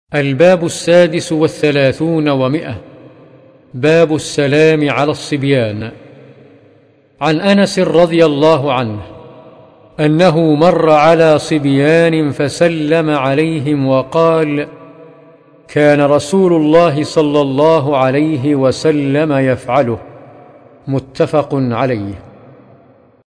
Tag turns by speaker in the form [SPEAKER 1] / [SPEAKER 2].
[SPEAKER 1] الباب 36 باب السلام على الصبيان. عن أنس رضي الله عنه أنه مر على صبيان فسلم عليهم وقال: كان رسول الله صلى الله عليه وسلم يفعله. متفق عليه.